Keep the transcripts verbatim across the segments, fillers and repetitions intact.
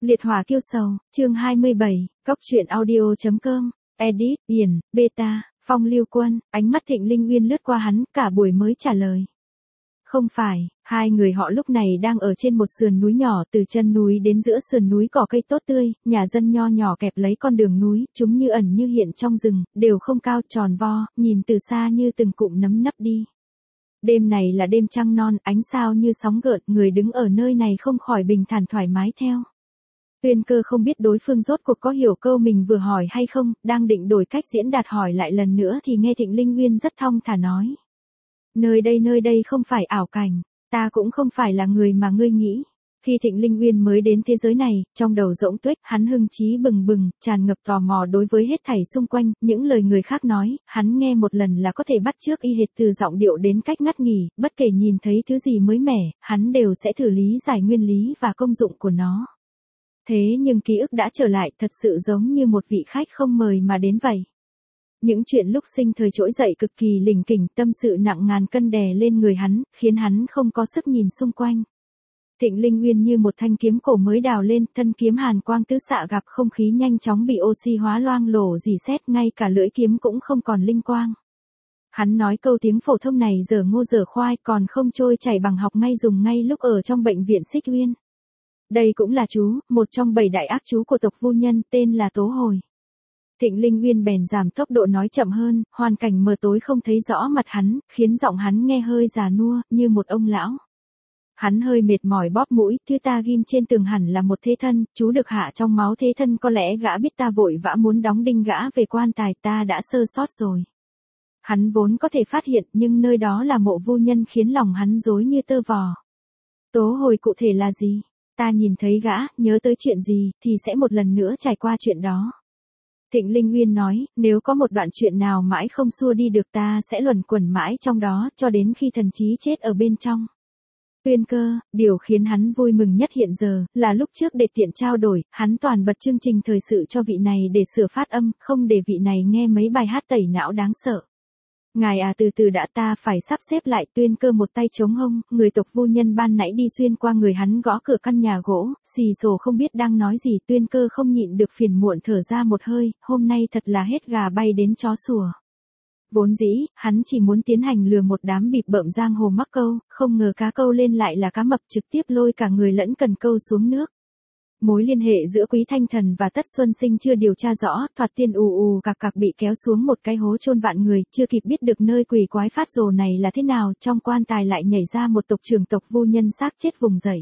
Liệt hỏa kiêu sầu, chương hai mươi bảy, Cóc truyện audio chấm com, edit, Điền, beta, Phong Lưu Quân, ánh mắt Thịnh Linh Uyên lướt qua hắn, cả buổi mới trả lời. Không phải, hai người họ lúc này đang ở trên một sườn núi nhỏ, từ chân núi đến giữa sườn núi cỏ cây tốt tươi, nhà dân nho nhỏ kẹp lấy con đường núi, chúng như ẩn như hiện trong rừng, đều không cao, tròn vo, nhìn từ xa như từng cụm nấm nấp đi. Đêm này là đêm trăng non, ánh sao như sóng gợn, người đứng ở nơi này không khỏi bình thản thoải mái theo. Tuyên Cơ không biết đối phương rốt cuộc có hiểu câu mình vừa hỏi hay không, đang định đổi cách diễn đạt hỏi lại lần nữa thì nghe Thịnh Linh Uyên rất thong thả nói. Nơi đây nơi đây không phải ảo cảnh, ta cũng không phải là người mà ngươi nghĩ. Khi Thịnh Linh Uyên mới đến thế giới này, trong đầu rỗng tuếch, hắn hưng trí bừng bừng, tràn ngập tò mò đối với hết thảy xung quanh, những lời người khác nói, hắn nghe một lần là có thể bắt chước y hệt từ giọng điệu đến cách ngắt nghỉ, bất kể nhìn thấy thứ gì mới mẻ, hắn đều sẽ thử lý giải nguyên lý và công dụng của nó. Thế nhưng ký ức đã trở lại, thật sự giống như một vị khách không mời mà đến vậy. Những chuyện lúc sinh thời trỗi dậy cực kỳ lỉnh kỉnh, tâm sự nặng ngàn cân đè lên người hắn, khiến hắn không có sức nhìn xung quanh. Thịnh Linh Uyên như một thanh kiếm cổ mới đào lên, thân kiếm hàn quang tứ xạ gặp không khí nhanh chóng bị oxy hóa loang lổ rỉ sét, ngay cả lưỡi kiếm cũng không còn linh quang. Hắn nói câu tiếng phổ thông này dở ngô dở khoai, còn không trôi chảy bằng học ngay dùng ngay lúc ở trong bệnh viện Xích Uyên. Đây cũng là chú, một trong bảy đại ác chú của tộc Vu Nhân, tên là Tố Hồi. Thịnh Linh Uyên bèn giảm tốc độ nói chậm hơn, hoàn cảnh mờ tối không thấy rõ mặt hắn, khiến giọng hắn nghe hơi già nua, như một ông lão. Hắn hơi mệt mỏi bóp mũi, thứ ta ghim trên tường hẳn là một thế thân, chú được hạ trong máu thế thân, có lẽ gã biết ta vội vã muốn đóng đinh gã về quan tài, ta đã sơ sót rồi. Hắn vốn có thể phát hiện, nhưng nơi đó là mộ Vu Nhân khiến lòng hắn rối như tơ vò. Tố Hồi cụ thể là gì? Ta nhìn thấy gã, nhớ tới chuyện gì, thì sẽ một lần nữa trải qua chuyện đó. Thịnh Linh Uyên nói, nếu có một đoạn chuyện nào mãi không xua đi được ta sẽ luẩn quẩn mãi trong đó, cho đến khi thần trí chết ở bên trong. Tuyên Cơ, điều khiến hắn vui mừng nhất hiện giờ, là lúc trước để tiện trao đổi, hắn toàn bật chương trình thời sự cho vị này để sửa phát âm, không để vị này nghe mấy bài hát tẩy não đáng sợ. Ngài à, từ từ đã, ta phải sắp xếp lại. Tuyên Cơ một tay chống hông, người tộc Vu Nhân ban nãy đi xuyên qua người hắn gõ cửa căn nhà gỗ, xì xồ không biết đang nói gì. Tuyên Cơ không nhịn được phiền muộn thở ra một hơi, hôm nay thật là hết gà bay đến chó sủa. Vốn dĩ, hắn chỉ muốn tiến hành lừa một đám bịp bợm giang hồ mắc câu, không ngờ cá câu lên lại là cá mập, trực tiếp lôi cả người lẫn cần câu xuống nước. Mối liên hệ giữa Quý Thanh Thần và Tất Xuân Sinh chưa điều tra rõ, thoạt tiên ù ù cạc cạc bị kéo xuống một cái hố chôn vạn người, chưa kịp biết được nơi quỷ quái phát rồ này là thế nào, trong quan tài lại nhảy ra một tộc trưởng tộc Vu Nhân xác chết vùng dậy.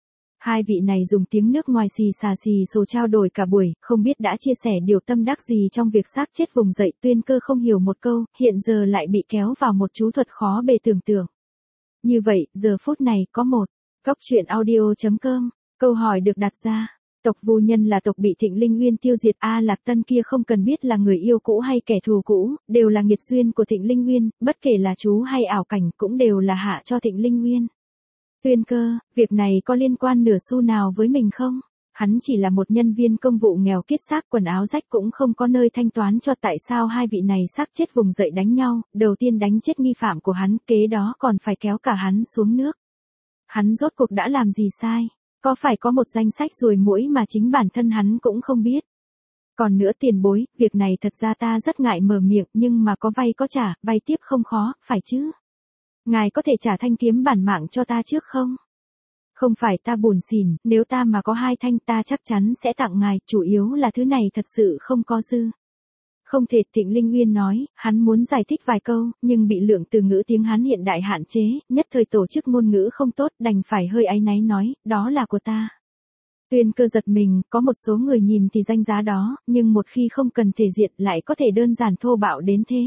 Hai vị này dùng tiếng nước ngoài xì xà xì xồ trao đổi cả buổi, không biết đã chia sẻ điều tâm đắc gì trong việc xác chết vùng dậy. Tuyên Cơ không hiểu một câu, hiện giờ lại bị kéo vào một chú thuật khó bề tưởng tượng. Như vậy, giờ phút này có một, Cóc truyện audio chấm com. Câu hỏi được đặt ra, tộc Vu Nhân là tộc bị Thịnh Linh Uyên tiêu diệt, A Lạc Tân kia không cần biết là người yêu cũ hay kẻ thù cũ, đều là nghiệt duyên của Thịnh Linh Uyên, bất kể là chú hay ảo cảnh cũng đều là hạ cho Thịnh Linh Uyên. Tuyên Cơ, việc này có liên quan nửa xu nào với mình không? Hắn chỉ là một nhân viên công vụ nghèo kiết xác, quần áo rách cũng không có nơi thanh toán cho, tại sao hai vị này xác chết vùng dậy đánh nhau, đầu tiên đánh chết nghi phạm của hắn, kế đó còn phải kéo cả hắn xuống nước. Hắn rốt cuộc đã làm gì sai? Có phải có một danh sách ruồi muỗi mà chính bản thân hắn cũng không biết? Còn nữa tiền bối, việc này thật ra ta rất ngại mở miệng, nhưng mà có vay có trả, vay tiếp không khó, phải chứ? Ngài có thể trả thanh kiếm bản mạng cho ta trước không? Không phải ta buồn xỉn, nếu ta mà có hai thanh ta chắc chắn sẽ tặng ngài, chủ yếu là thứ này thật sự không có dư. Không thể. Thịnh Linh Uyên nói, hắn muốn giải thích vài câu, nhưng bị lượng từ ngữ tiếng Hán hiện đại hạn chế, nhất thời tổ chức ngôn ngữ không tốt, đành phải hơi áy náy nói, đó là của ta. Tuyên Cơ giật mình, có một số người nhìn thì danh giá đó, nhưng một khi không cần thể diện lại có thể đơn giản thô bạo đến thế.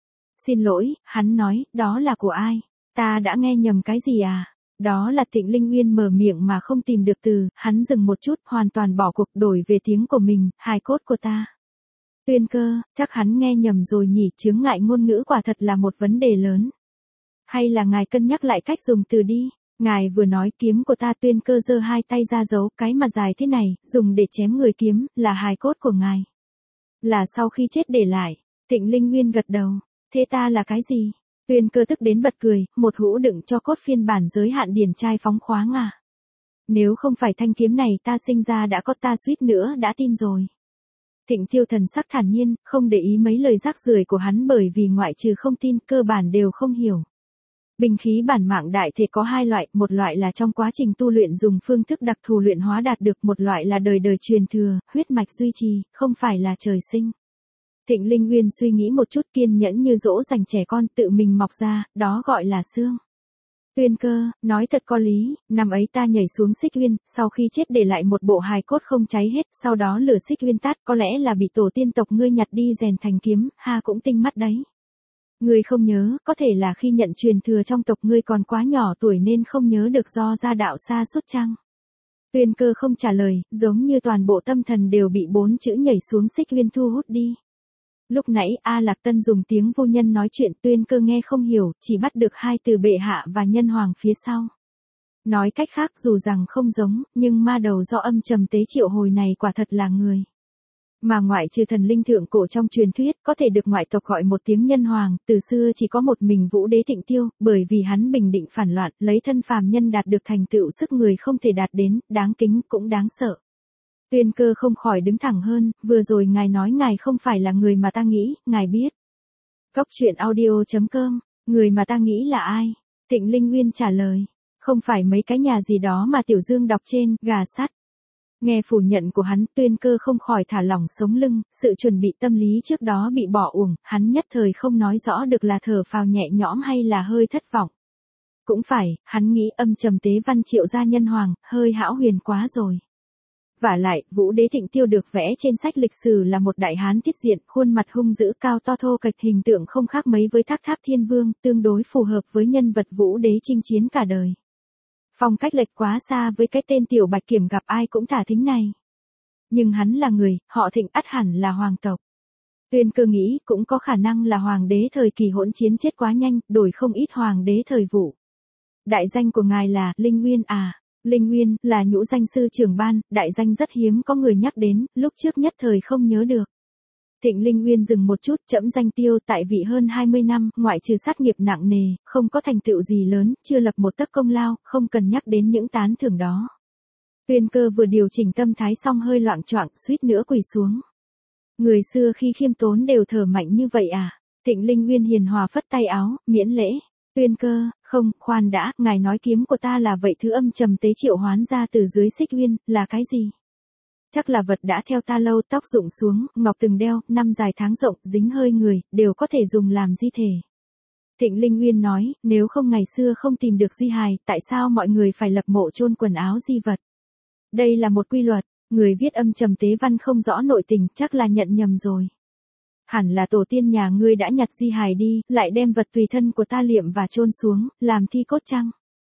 Xin lỗi, hắn nói, đó là của ai? Ta đã nghe nhầm cái gì à? Đó là Thịnh Linh Uyên mở miệng mà không tìm được từ, hắn dừng một chút, hoàn toàn bỏ cuộc, đổi về tiếng của mình, hài cốt của ta. Tuyên Cơ, chắc hắn nghe nhầm rồi nhỉ, chướng ngại ngôn ngữ quả thật là một vấn đề lớn. Hay là ngài cân nhắc lại cách dùng từ đi, ngài vừa nói kiếm của ta. Tuyên Cơ giơ hai tay ra giấu, cái mà dài thế này, dùng để chém người kiếm, là hài cốt của ngài. Là sau khi chết để lại. Thịnh Linh Uyên gật đầu, thế ta là cái gì? Tuyên Cơ tức đến bật cười, một hũ đựng cho cốt phiên bản giới hạn điển trai phóng khoáng à? Nếu không phải thanh kiếm này ta sinh ra đã có ta suýt nữa đã tin rồi. Thịnh Tiêu thần sắc thản nhiên, không để ý mấy lời rác rưởi của hắn bởi vì ngoại trừ không tin cơ bản đều không hiểu. Binh khí bản mạng đại thể có hai loại, một loại là trong quá trình tu luyện dùng phương thức đặc thù luyện hóa đạt được, một loại là đời đời truyền thừa, huyết mạch duy trì, không phải là trời sinh. Thịnh Linh Nguyên suy nghĩ một chút, kiên nhẫn như dỗ dành trẻ con tự mình mọc ra, đó gọi là xương. Tuyên Cơ, nói thật có lý, năm ấy ta nhảy xuống Xích Uyên, sau khi chết để lại một bộ hài cốt không cháy hết, sau đó lửa Xích Uyên tắt, có lẽ là bị tổ tiên tộc ngươi nhặt đi rèn thành kiếm, ha cũng tinh mắt đấy. Ngươi không nhớ, có thể là khi nhận truyền thừa trong tộc ngươi còn quá nhỏ tuổi nên không nhớ được do gia đạo xa suốt chăng? Tuyên Cơ không trả lời, giống như toàn bộ tâm thần đều bị bốn chữ nhảy xuống Xích Uyên thu hút đi. Lúc nãy A Lạc Tân dùng tiếng vô nhân nói chuyện, Tuyên Cơ nghe không hiểu, chỉ bắt được hai từ bệ hạ và nhân hoàng phía sau. Nói cách khác dù rằng không giống, nhưng ma đầu do âm trầm tế triệu hồi này quả thật là người. Mà ngoại trừ thần linh thượng cổ trong truyền thuyết, có thể được ngoại tộc gọi một tiếng nhân hoàng, từ xưa chỉ có một mình Vũ Đế Thịnh Tiêu, bởi vì hắn bình định phản loạn, lấy thân phàm nhân đạt được thành tựu sức người không thể đạt đến, đáng kính cũng đáng sợ. Tuyên Cơ không khỏi đứng thẳng hơn, vừa rồi ngài nói ngài không phải là người mà ta nghĩ, ngài biết. Cốc truyện audio chấm com, người mà ta nghĩ là ai? Thịnh Linh Nguyên trả lời, không phải mấy cái nhà gì đó mà Tiểu Dương đọc trên, gà sắt. Nghe phủ nhận của hắn, Tuyên Cơ không khỏi thả lỏng sống lưng, sự chuẩn bị tâm lý trước đó bị bỏ uổng, hắn nhất thời không nói rõ được là thở phào nhẹ nhõm hay là hơi thất vọng. Cũng phải, hắn nghĩ âm trầm tế văn triệu gia nhân hoàng, hơi hão huyền quá rồi. Vả lại, Vũ Đế Thịnh Tiêu được vẽ trên sách lịch sử là một đại hán tiết diện, khuôn mặt hung dữ cao to thô kệch, hình tượng không khác mấy với Thác Tháp Thiên Vương, tương đối phù hợp với nhân vật Vũ Đế chinh chiến cả đời. Phong cách lệch quá xa với cái tên Tiểu Bạch Kiểm gặp ai cũng thả thính này. Nhưng hắn là người, họ Thịnh ắt hẳn là hoàng tộc. Tuyên Cơ nghĩ cũng có khả năng là hoàng đế thời kỳ hỗn chiến chết quá nhanh, đổi không ít hoàng đế thời vụ. Đại danh của ngài là Linh Nguyên à? Linh Nguyên là nhũ danh sư trưởng ban, đại danh rất hiếm có người nhắc đến, lúc trước nhất thời không nhớ được. Thịnh Linh Nguyên dừng một chút, trẫm danh Tiêu tại vị hơn hai mươi năm, ngoại trừ sát nghiệp nặng nề, không có thành tựu gì lớn, chưa lập một tấc công lao, không cần nhắc đến những tán thưởng đó. Tuyên Cơ vừa điều chỉnh tâm thái xong hơi loạng choạng, suýt nữa quỳ xuống. Người xưa khi khiêm tốn đều thở mạnh như vậy à? Thịnh Linh Nguyên hiền hòa phất tay áo, miễn lễ. Tuyên Cơ, không, khoan đã, ngài nói kiếm của ta là vậy thứ âm trầm tế triệu hoán ra từ dưới Xích Uyên, là cái gì? Chắc là vật đã theo ta lâu, tóc rụng xuống, ngọc từng đeo, năm dài tháng rộng, dính hơi người, đều có thể dùng làm di thể. Thịnh Linh Nguyên nói, nếu không ngày xưa không tìm được di hài, tại sao mọi người phải lập mộ chôn quần áo di vật? Đây là một quy luật, người viết âm trầm tế văn không rõ nội tình, chắc là nhận nhầm rồi. Hẳn là tổ tiên nhà ngươi đã nhặt di hài đi, lại đem vật tùy thân của ta liệm và chôn xuống, làm thi cốt chăng?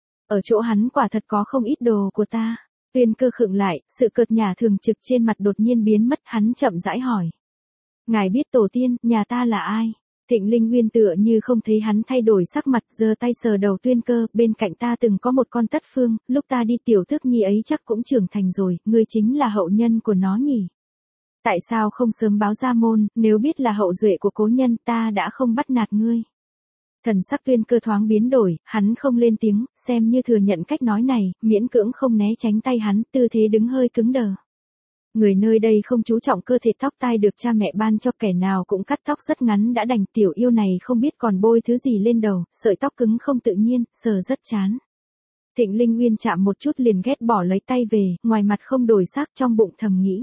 Ở chỗ hắn quả thật có không ít đồ của ta. Tuyên Cơ khựng lại, sự cợt nhả thường trực trên mặt đột nhiên biến mất, hắn chậm rãi hỏi. Ngài biết tổ tiên, nhà ta là ai? Thịnh Linh Nguyên tựa như không thấy hắn thay đổi sắc mặt, giơ tay sờ đầu Tuyên Cơ, bên cạnh ta từng có một con tất phương, lúc ta đi tiểu tước nhi ấy chắc cũng trưởng thành rồi, ngươi chính là hậu nhân của nó nhỉ? Tại sao không sớm báo ra môn, nếu biết là hậu duệ của cố nhân ta đã không bắt nạt ngươi. Thần sắc Tuyên Cơ thoáng biến đổi, hắn không lên tiếng, xem như thừa nhận cách nói này, miễn cưỡng không né tránh tay hắn, tư thế đứng hơi cứng đờ. Người nơi đây không chú trọng cơ thể, tóc tai được cha mẹ ban cho, kẻ nào cũng cắt tóc rất ngắn đã đành, tiểu yêu này không biết còn bôi thứ gì lên đầu, sợi tóc cứng không tự nhiên, sờ rất chán. Thịnh Linh Nguyên chạm một chút liền ghét bỏ lấy tay về, ngoài mặt không đổi sắc, trong bụng thầm nghĩ.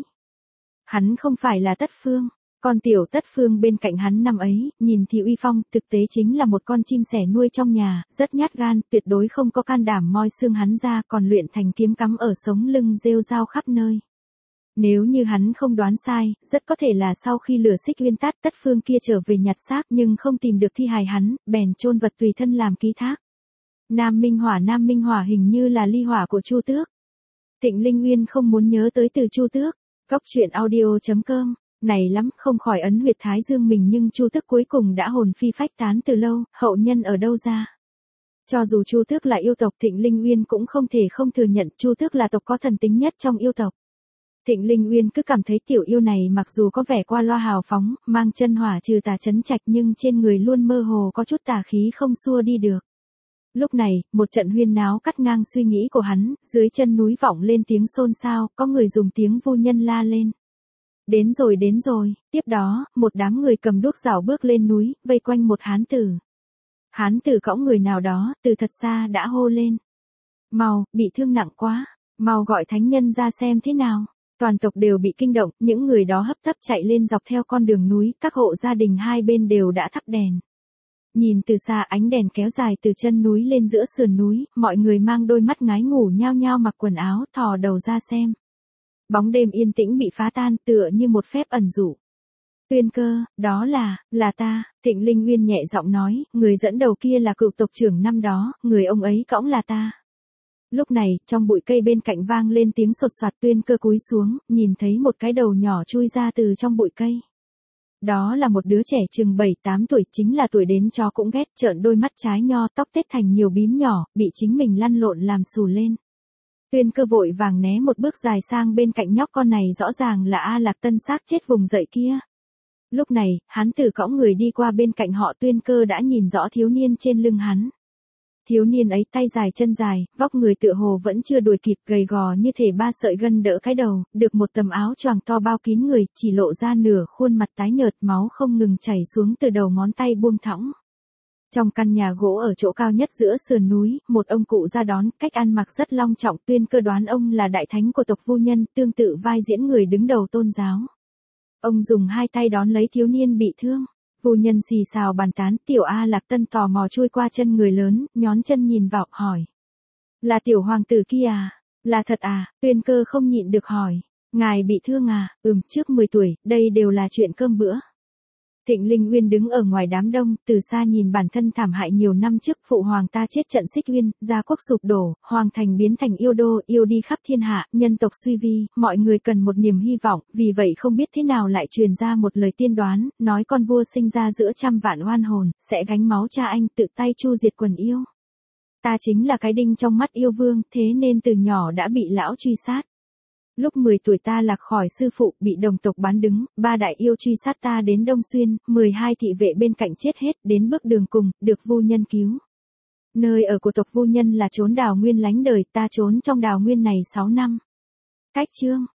Hắn không phải là Tất Phương, con tiểu Tất Phương bên cạnh hắn năm ấy, nhìn thì uy phong, thực tế chính là một con chim sẻ nuôi trong nhà, rất nhát gan, tuyệt đối không có can đảm moi xương hắn ra, còn luyện thành kiếm cắm ở sống lưng rêu rao khắp nơi. Nếu như hắn không đoán sai, rất có thể là sau khi lửa Xích Uyên tắt, Tất Phương kia trở về nhặt xác nhưng không tìm được thi hài hắn, bèn chôn vật tùy thân làm ký thác. Nam Minh Hỏa Nam Minh Hỏa hình như là ly hỏa của Chu Tước. Thịnh Linh Nguyên không muốn nhớ tới từ Chu Tước. Cốc truyện audio chấm com, này lắm, không khỏi ấn huyệt thái dương mình, nhưng Chu Tước cuối cùng đã hồn phi phách tán từ lâu, hậu nhân ở đâu ra? Cho dù Chu Tước là yêu tộc, Thịnh Linh Nguyên cũng không thể không thừa nhận Chu Tước là tộc có thần tính nhất trong yêu tộc. Thịnh Linh Nguyên cứ cảm thấy tiểu yêu này mặc dù có vẻ qua loa hào phóng, mang chân hỏa trừ tà chấn trạch nhưng trên người luôn mơ hồ có chút tà khí không xua đi được. Lúc này, một trận huyên náo cắt ngang suy nghĩ của hắn, dưới chân núi vọng lên tiếng xôn xao, có người dùng tiếng vu nhân la lên. Đến rồi đến rồi, tiếp đó, một đám người cầm đuốc rảo bước lên núi, vây quanh một hán tử. Hán tử cõng người nào đó, từ thật xa đã hô lên. Mau, bị thương nặng quá, mau gọi thánh nhân ra xem thế nào. Toàn tộc đều bị kinh động, những người đó hấp tấp chạy lên dọc theo con đường núi, các hộ gia đình hai bên đều đã thắp đèn. Nhìn từ xa ánh đèn kéo dài từ chân núi lên giữa sườn núi, mọi người mang đôi mắt ngái ngủ nhao nhao mặc quần áo thò đầu ra xem. Bóng đêm yên tĩnh bị phá tan tựa như một phép ẩn dụ. Tuyên Cơ, đó là, là ta, Thịnh Linh Nguyên nhẹ giọng nói, người dẫn đầu kia là cựu tộc trưởng năm đó, người ông ấy cõng là ta. Lúc này, trong bụi cây bên cạnh vang lên tiếng sột soạt. Tuyên Cơ cúi xuống, nhìn thấy một cái đầu nhỏ chui ra từ trong bụi cây. Đó là một đứa trẻ chừng bảy tám tuổi, chính là tuổi đến chó cũng ghét, trợn đôi mắt trái nho, tóc tết thành nhiều bím nhỏ, bị chính mình lăn lộn làm xù lên. Tuyên Cơ vội vàng né một bước dài sang bên cạnh nhóc con này, rõ ràng là A Lạc Tân xác chết vùng dậy kia. Lúc này, hắn tử cõng người đi qua bên cạnh họ. Tuyên Cơ đã nhìn rõ thiếu niên trên lưng hắn. Thiếu niên ấy tay dài chân dài, vóc người tựa hồ vẫn chưa đuổi kịp, gầy gò như thể ba sợi gân đỡ cái đầu, được một tấm áo choàng to bao kín người, chỉ lộ ra nửa khuôn mặt tái nhợt, máu không ngừng chảy xuống từ đầu ngón tay buông thõng. Trong căn nhà gỗ ở chỗ cao nhất giữa sườn núi, một ông cụ ra đón, cách ăn mặc rất long trọng. Tuyên Cơ đoán ông là đại thánh của tộc Vu Nhân, tương tự vai diễn người đứng đầu tôn giáo. Ông dùng hai tay đón lấy thiếu niên bị thương. Vu Nhân xì xào bàn tán, tiểu A Lạc Tân tò mò chui qua chân người lớn, nhón chân nhìn vào, hỏi. Là tiểu hoàng tử kia à? Là thật à? Tuyên Cơ không nhịn được hỏi. Ngài bị thương à? Ừm, trước mười tuổi, đây đều là chuyện cơm bữa. Thịnh Linh Uyên đứng ở ngoài đám đông, từ xa nhìn bản thân thảm hại nhiều năm trước, phụ hoàng ta chết trận Xích Uyên, gia quốc sụp đổ, hoàng thành biến thành yêu đô, yêu đi khắp thiên hạ, nhân tộc suy vi, mọi người cần một niềm hy vọng, vì vậy không biết thế nào lại truyền ra một lời tiên đoán, nói con vua sinh ra giữa trăm vạn oan hồn, sẽ gánh máu cha anh, tự tay chu diệt quần yêu. Ta chính là cái đinh trong mắt yêu vương, thế nên từ nhỏ đã bị lão truy sát. Lúc mười tuổi ta lạc khỏi sư phụ, bị đồng tộc bán đứng, ba đại yêu truy sát ta đến Đông Xuyên, mười hai thị vệ bên cạnh chết hết, đến bước đường cùng, được Vu Nhân cứu. Nơi ở của tộc Vu Nhân là chốn đào nguyên lánh đời, ta trốn trong đào nguyên này sáu năm. Cách chương